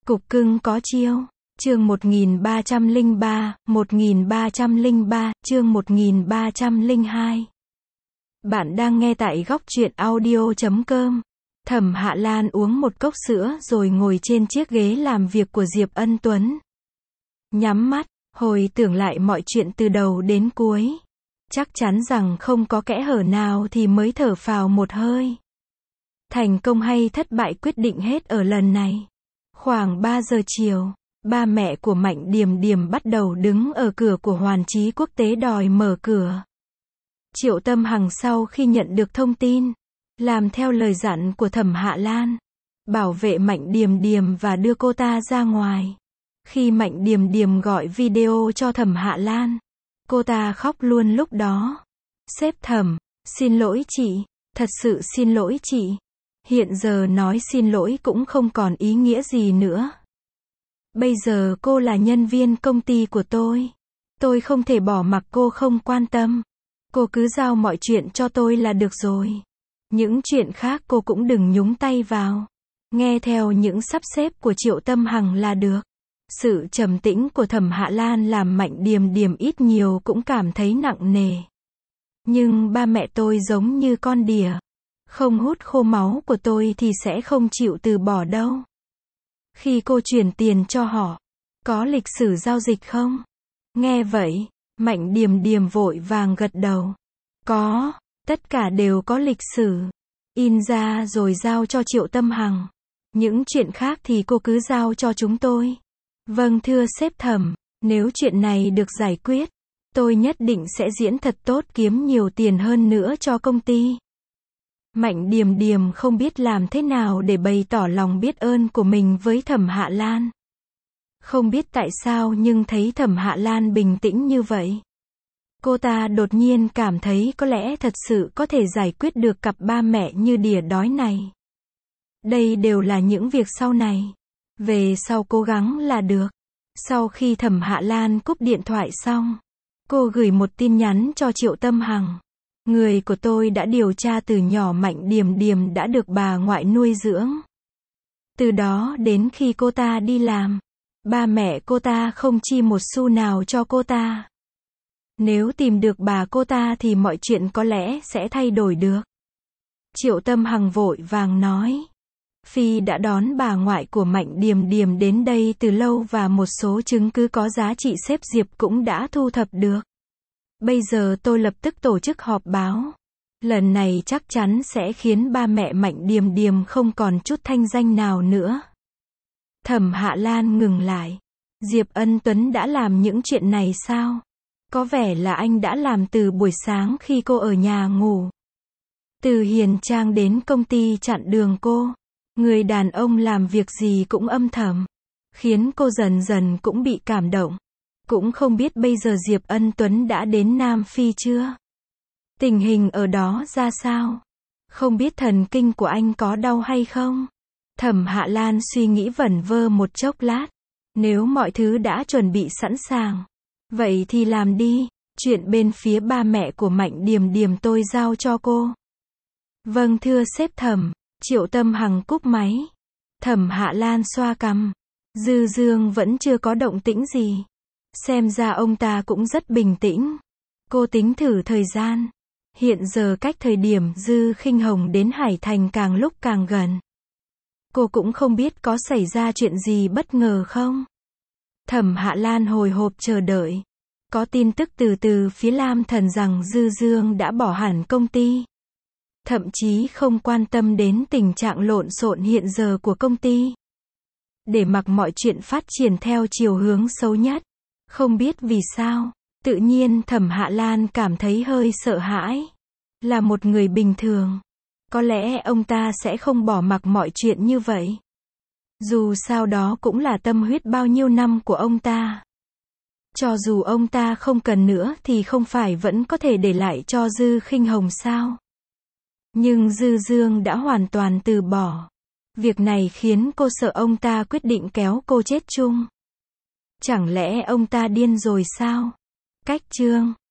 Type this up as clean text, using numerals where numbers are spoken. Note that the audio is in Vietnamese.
Cục cưng có chiêu. Chương 1303, chương 1302. Bạn đang nghe tại góc truyện audio.com. Thẩm Hạ Lan uống một cốc sữa rồi ngồi trên chiếc ghế làm việc của Diệp Ân Tuấn. Nhắm mắt, hồi tưởng lại mọi chuyện từ đầu đến cuối. Chắc chắn rằng không có kẽ hở nào thì mới thở phào một hơi. Thành công hay thất bại quyết định hết ở lần này. Khoảng 3 giờ chiều, ba mẹ của Mạnh Điềm Điềm bắt đầu đứng ở cửa của Hoàn Chí Quốc tế đòi mở cửa. Triệu Tâm Hằng sau khi nhận được thông tin, làm theo lời dặn của Thẩm Hạ Lan, bảo vệ Mạnh Điềm Điềm và đưa cô ta ra ngoài. Khi Mạnh Điềm Điềm gọi video cho Thẩm Hạ Lan, cô ta khóc luôn lúc đó. Sếp Thẩm, xin lỗi chị, thật sự xin lỗi chị. Hiện giờ nói xin lỗi cũng không còn ý nghĩa gì nữa. Bây giờ cô là nhân viên công ty của tôi không thể bỏ mặc cô không quan tâm. Cô cứ giao mọi chuyện cho tôi là được rồi. Những chuyện khác cô cũng đừng nhúng tay vào. Nghe theo những sắp xếp của Triệu Tâm Hằng là được. Sự trầm tĩnh của Thẩm Hạ Lan làm Mạnh Điềm Điềm ít nhiều cũng cảm thấy nặng nề. Nhưng ba mẹ tôi giống như con đỉa. Không hút khô máu của tôi thì sẽ không chịu từ bỏ đâu. Khi cô chuyển tiền cho họ, có lịch sử giao dịch không? Nghe vậy, Mạnh Điềm Điềm vội vàng gật đầu. Có, tất cả đều có lịch sử. In ra rồi giao cho Triệu Tâm Hằng. Những chuyện khác thì cô cứ giao cho chúng tôi. Vâng thưa sếp Thẩm, nếu chuyện này được giải quyết, tôi nhất định sẽ diễn thật tốt kiếm nhiều tiền hơn nữa cho công ty. Mạnh Điềm Điềm không biết làm thế nào để bày tỏ lòng biết ơn của mình với Thẩm Hạ Lan. Không biết tại sao nhưng thấy Thẩm Hạ Lan bình tĩnh như vậy. Cô ta đột nhiên cảm thấy có lẽ thật sự có thể giải quyết được cặp ba mẹ như đỉa đói này. Đây đều là những việc sau này. Về sau cố gắng là được. Sau khi Thẩm Hạ Lan cúp điện thoại xong, cô gửi một tin nhắn cho Triệu Tâm Hằng. Người của tôi đã điều tra từ nhỏ Mạnh Điềm Điềm đã được bà ngoại nuôi dưỡng. Từ đó đến khi cô ta đi làm, ba mẹ cô ta không chi một xu nào cho cô ta. Nếu tìm được bà cô ta thì mọi chuyện có lẽ sẽ thay đổi được. Triệu Tâm Hằng vội vàng nói. Phi đã đón bà ngoại của Mạnh Điềm Điềm đến đây từ lâu và một số chứng cứ có giá trị sếp Diệp cũng đã thu thập được. Bây giờ tôi lập tức tổ chức họp báo. Lần này chắc chắn sẽ khiến ba mẹ Mạnh Điềm Điềm không còn chút thanh danh nào nữa. Thẩm Hạ Lan ngừng lại. Diệp Ân Tuấn đã làm những chuyện này sao? Có vẻ là anh đã làm từ buổi sáng khi cô ở nhà ngủ. Từ Hiền Trang đến công ty chặn đường cô. Người đàn ông làm việc gì cũng âm thầm. Khiến cô dần dần cũng bị cảm động. Cũng không biết bây giờ Diệp Ân Tuấn đã đến Nam Phi chưa? Tình hình ở đó ra sao? Không biết thần kinh của anh có đau hay không? Thẩm Hạ Lan suy nghĩ vẩn vơ một chốc lát. Nếu mọi thứ đã chuẩn bị sẵn sàng, vậy thì làm đi. Chuyện bên phía ba mẹ của Mạnh Điềm Điềm tôi giao cho cô. Vâng thưa sếp Thẩm. Triệu Tâm Hằng cúp máy. Thẩm Hạ Lan xoa cằm. Dư Dương vẫn chưa có động tĩnh gì. Xem ra ông ta cũng rất bình tĩnh. Cô tính thử thời gian. Hiện giờ cách thời điểm Dư Khinh Hồng đến Hải Thành càng lúc càng gần. Cô cũng không biết có xảy ra chuyện gì bất ngờ không. Thẩm Hạ Lan hồi hộp chờ đợi. Có tin tức từ phía Lam Thần rằng Dư Dương đã bỏ hẳn công ty. Thậm chí không quan tâm đến tình trạng lộn xộn hiện giờ của công ty. Để mặc mọi chuyện phát triển theo chiều hướng xấu nhất. Không biết vì sao, tự nhiên Thẩm Hạ Lan cảm thấy hơi sợ hãi. Là một người bình thường, có lẽ ông ta sẽ không bỏ mặc mọi chuyện như vậy. Dù sao đó cũng là tâm huyết bao nhiêu năm của ông ta. Cho dù ông ta không cần nữa thì không phải vẫn có thể để lại cho Dư Khinh Hồng sao? Nhưng Dư Dương đã hoàn toàn từ bỏ. Việc này khiến cô sợ ông ta quyết định kéo cô chết chung. Chẳng lẽ ông ta điên rồi sao? Cách chương